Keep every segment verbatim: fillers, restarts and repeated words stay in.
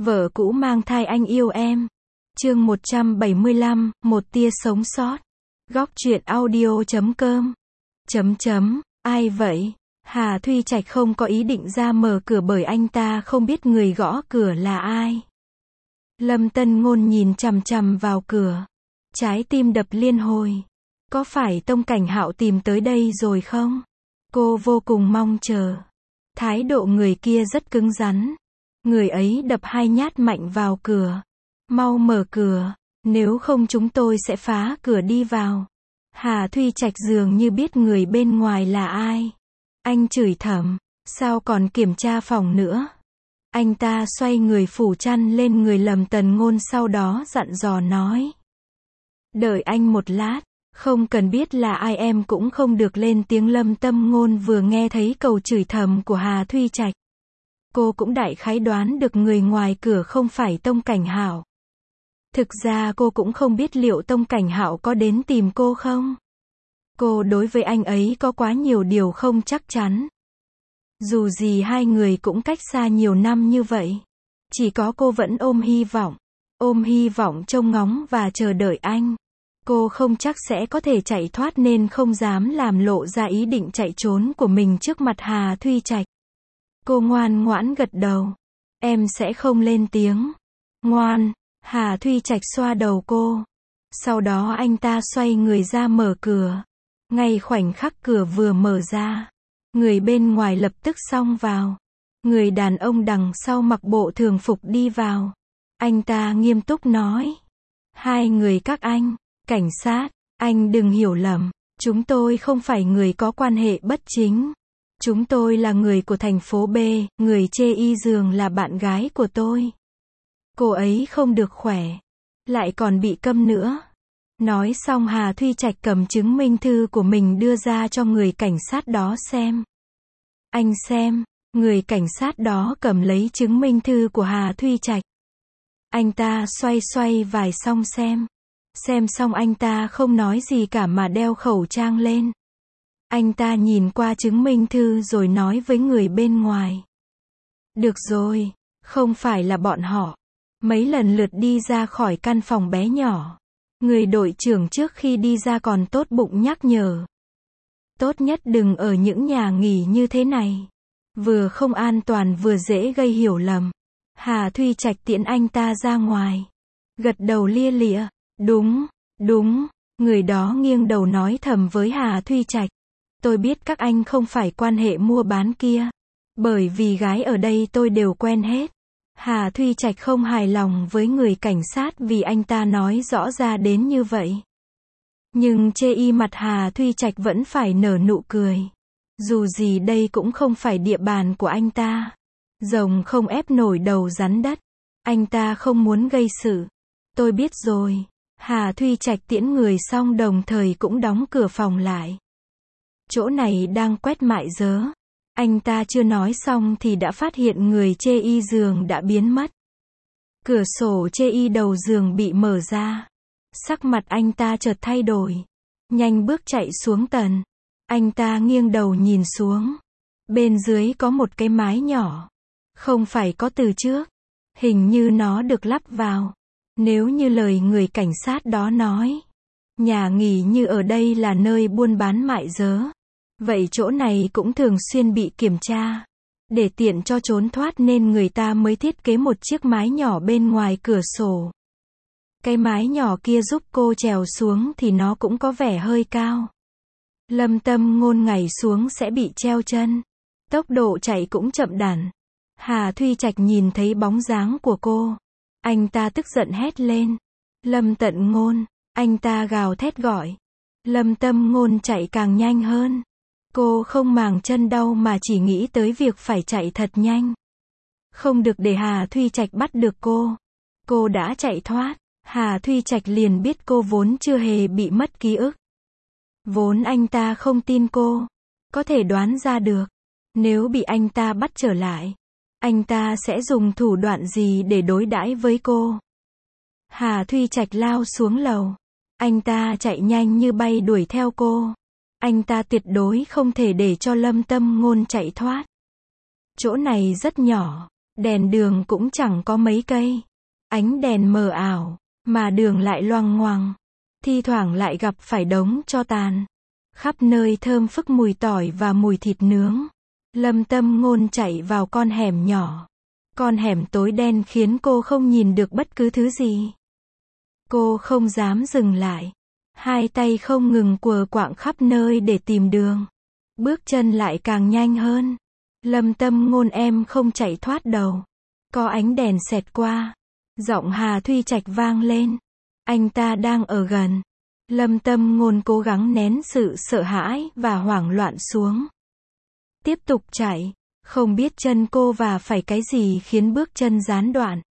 Vợ cũ mang thai anh yêu em. Chương một trăm bảy mươi lăm, một tia sống sót. Góc truyện audio chấm com. Chấm chấm, ai vậy? Hà Thuy Trạch không có ý định ra mở cửa bởi anh ta không biết người gõ cửa là ai. Lâm Tân Ngôn nhìn chằm chằm vào cửa. Trái tim đập liên hồi. Có phải Tông Cảnh Hạo tìm tới đây rồi không? Cô vô cùng mong chờ. Thái độ người kia rất cứng rắn. Người ấy đập hai nhát mạnh vào cửa. Mau mở cửa, nếu không chúng tôi sẽ phá cửa đi vào. Hà Thuy Trạch dường như biết người bên ngoài là ai. Anh chửi thầm, sao còn kiểm tra phòng nữa? Anh ta xoay người phủ chăn lên người Lâm Tần Ngôn, sau đó dặn dò nói. Đợi anh một lát, không cần biết là ai em cũng không được lên tiếng. Lâm Tâm Ngôn vừa nghe thấy câu chửi thầm của Hà Thuy Trạch. Cô cũng đại khái đoán được người ngoài cửa không phải Tông Cảnh Hạo. Thực ra cô cũng không biết liệu Tông Cảnh Hạo có đến tìm cô không. Cô đối với anh ấy có quá nhiều điều không chắc chắn. Dù gì hai người cũng cách xa nhiều năm như vậy. Chỉ có cô vẫn ôm hy vọng. Ôm hy vọng trông ngóng và chờ đợi anh. Cô không chắc sẽ có thể chạy thoát nên không dám làm lộ ra ý định chạy trốn của mình trước mặt Hà Thuy Trạch. Cô ngoan ngoãn gật đầu. Em sẽ không lên tiếng. Ngoan. Hà Thuy Trạch xoa đầu cô. Sau đó anh ta xoay người ra mở cửa. Ngay khoảnh khắc cửa vừa mở ra, người bên ngoài lập tức xông vào. Người đàn ông đằng sau mặc bộ thường phục đi vào. Anh ta nghiêm túc nói. Hai người các anh, cảnh sát, anh đừng hiểu lầm. Chúng tôi không phải người có quan hệ bất chính. Chúng tôi là người của thành phố B, người chê y giường là bạn gái của tôi. Cô ấy không được khỏe, lại còn bị câm nữa. Nói xong Hà Thuy Trạch cầm chứng minh thư của mình đưa ra cho người cảnh sát đó xem. Anh xem, người cảnh sát đó cầm lấy chứng minh thư của Hà Thuy Trạch. Anh ta xoay xoay vài xong xem. Xem xong anh ta không nói gì cả mà đeo khẩu trang lên. Anh ta nhìn qua chứng minh thư rồi nói với người bên ngoài. Được rồi, không phải là bọn họ. Mấy lần lượt đi ra khỏi căn phòng bé nhỏ. Người đội trưởng trước khi đi ra còn tốt bụng nhắc nhở. Tốt nhất đừng ở những nhà nghỉ như thế này. Vừa không an toàn vừa dễ gây hiểu lầm. Hà Thuy Trạch tiễn anh ta ra ngoài. Gật đầu lia lịa. Đúng, đúng. Người đó nghiêng đầu nói thầm với Hà Thuy Trạch. Tôi biết các anh không phải quan hệ mua bán kia. Bởi vì gái ở đây tôi đều quen hết. Hà Thuy Trạch không hài lòng với người cảnh sát vì anh ta nói rõ ra đến như vậy. Nhưng chê y mặt Hà Thuy Trạch vẫn phải nở nụ cười. Dù gì đây cũng không phải địa bàn của anh ta. Rồng không ép nổi đầu rắn đất. Anh ta không muốn gây sự. Tôi biết rồi. Hà Thuy Trạch tiễn người xong đồng thời cũng đóng cửa phòng lại. Chỗ này đang quét mại dớ. Anh ta chưa nói xong thì đã phát hiện người chê y giường đã biến mất. Cửa sổ chê y đầu giường bị mở ra. Sắc mặt anh ta chợt thay đổi. Nhanh bước chạy xuống tầng. Anh ta nghiêng đầu nhìn xuống. Bên dưới có một cái mái nhỏ. Không phải có từ trước. Hình như nó được lắp vào. Nếu như lời người cảnh sát đó nói. Nhà nghỉ như ở đây là nơi buôn bán mại dớ. Vậy chỗ này cũng thường xuyên bị kiểm tra. Để tiện cho trốn thoát nên người ta mới thiết kế một chiếc mái nhỏ bên ngoài cửa sổ. Cái mái nhỏ kia giúp cô trèo xuống thì nó cũng có vẻ hơi cao. Lâm Tâm Ngôn nhảy xuống sẽ bị treo chân. Tốc độ chạy cũng chậm đản. Hà Thuy Trạch nhìn thấy bóng dáng của cô. Anh ta tức giận hét lên. Lâm Tận Ngôn. Anh ta gào thét gọi. Lâm Tâm Ngôn chạy càng nhanh hơn. Cô không màng chân đau mà chỉ nghĩ tới việc phải chạy thật nhanh. Không được để Hà Thuy Trạch bắt được cô. Cô đã chạy thoát. Hà Thuy Trạch liền biết cô vốn chưa hề bị mất ký ức. Vốn anh ta không tin cô. Có thể đoán ra được. Nếu bị anh ta bắt trở lại. Anh ta sẽ dùng thủ đoạn gì để đối đãi với cô. Hà Thuy Trạch lao xuống lầu. Anh ta chạy nhanh như bay đuổi theo cô. Anh ta tuyệt đối không thể để cho Lâm Tâm Ngôn chạy thoát. Chỗ này rất nhỏ. Đèn đường cũng chẳng có mấy cây. Ánh đèn mờ ảo, mà đường lại loằng ngoằng. Thi thoảng lại gặp phải đống tro tàn. Khắp nơi thơm phức mùi tỏi và mùi thịt nướng. Lâm Tâm Ngôn chạy vào con hẻm nhỏ. Con hẻm tối đen khiến cô không nhìn được bất cứ thứ gì. Cô không dám dừng lại. Hai tay không ngừng quờ quạng khắp nơi để tìm đường. Bước chân lại càng nhanh hơn. Lâm Tâm Ngôn, em không chạy thoát đâu. Có ánh đèn xẹt qua. Giọng Hà Thuy Trạch vang lên. Anh ta đang ở gần. Lâm Tâm Ngôn cố gắng nén sự sợ hãi và hoảng loạn xuống. Tiếp tục chạy. Không biết chân cô va phải cái gì khiến bước chân gián đoạn.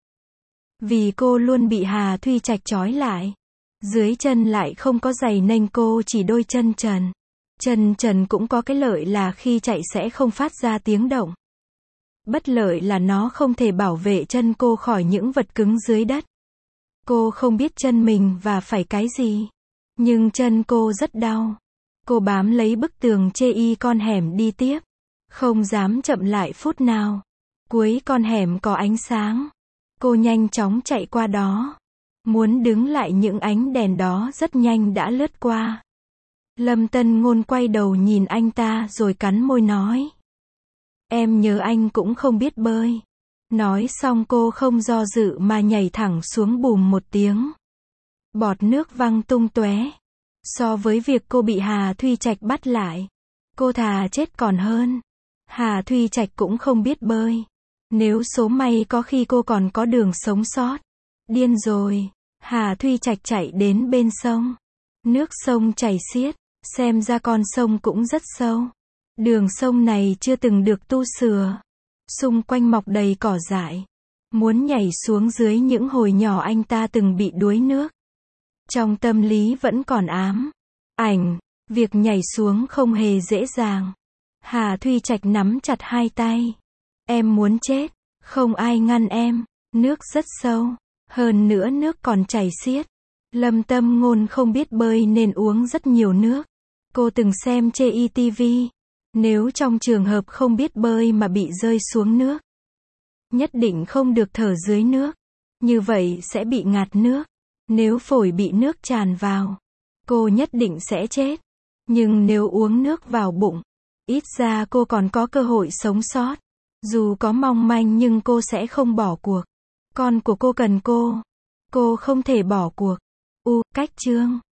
Vì cô luôn bị Hà Thuy Trạch trói lại. Dưới chân lại không có giày nên cô chỉ đôi chân trần. Chân trần cũng có cái lợi là khi chạy sẽ không phát ra tiếng động. Bất lợi là nó không thể bảo vệ chân cô khỏi những vật cứng dưới đất. Cô không biết chân mình va phải cái gì. Nhưng chân cô rất đau. Cô bám lấy bức tường chê y con hẻm đi tiếp. Không dám chậm lại phút nào. Cuối con hẻm có ánh sáng. Cô nhanh chóng chạy qua đó. Muốn đứng lại những ánh đèn đó rất nhanh đã lướt qua. Lâm Tân Ngôn quay đầu nhìn anh ta rồi cắn môi nói. Em nhớ anh cũng không biết bơi. Nói xong cô không do dự mà nhảy thẳng xuống bùm một tiếng. Bọt nước văng tung tóe. So với việc cô bị Hà Thuy Trạch bắt lại, cô thà chết còn hơn. Hà Thuy Trạch cũng không biết bơi. Nếu số may có khi cô còn có đường sống sót. Điên rồi. Hà Thuy Trạch chạy đến bên sông. Nước sông chảy xiết. Xem ra con sông cũng rất sâu. Đường sông này chưa từng được tu sửa. Xung quanh mọc đầy cỏ dại. Muốn nhảy xuống dưới những hồi nhỏ anh ta từng bị đuối nước. Trong tâm lý vẫn còn ám ảnh. Việc nhảy xuống không hề dễ dàng. Hà Thuy Trạch nắm chặt hai tay. Em muốn chết. Không ai ngăn em. Nước rất sâu. Hơn nữa nước còn chảy xiết. Lâm Tâm Ngôn không biết bơi nên uống rất nhiều nước. Cô từng xem chê y ti vi. Nếu trong trường hợp không biết bơi mà bị rơi xuống nước, nhất định không được thở dưới nước. Như vậy sẽ bị ngạt nước. Nếu phổi bị nước tràn vào, cô nhất định sẽ chết. Nhưng nếu uống nước vào bụng, ít ra cô còn có cơ hội sống sót. Dù có mong manh nhưng cô sẽ không bỏ cuộc. Con của cô cần cô. Cô không thể bỏ cuộc. U, cách chương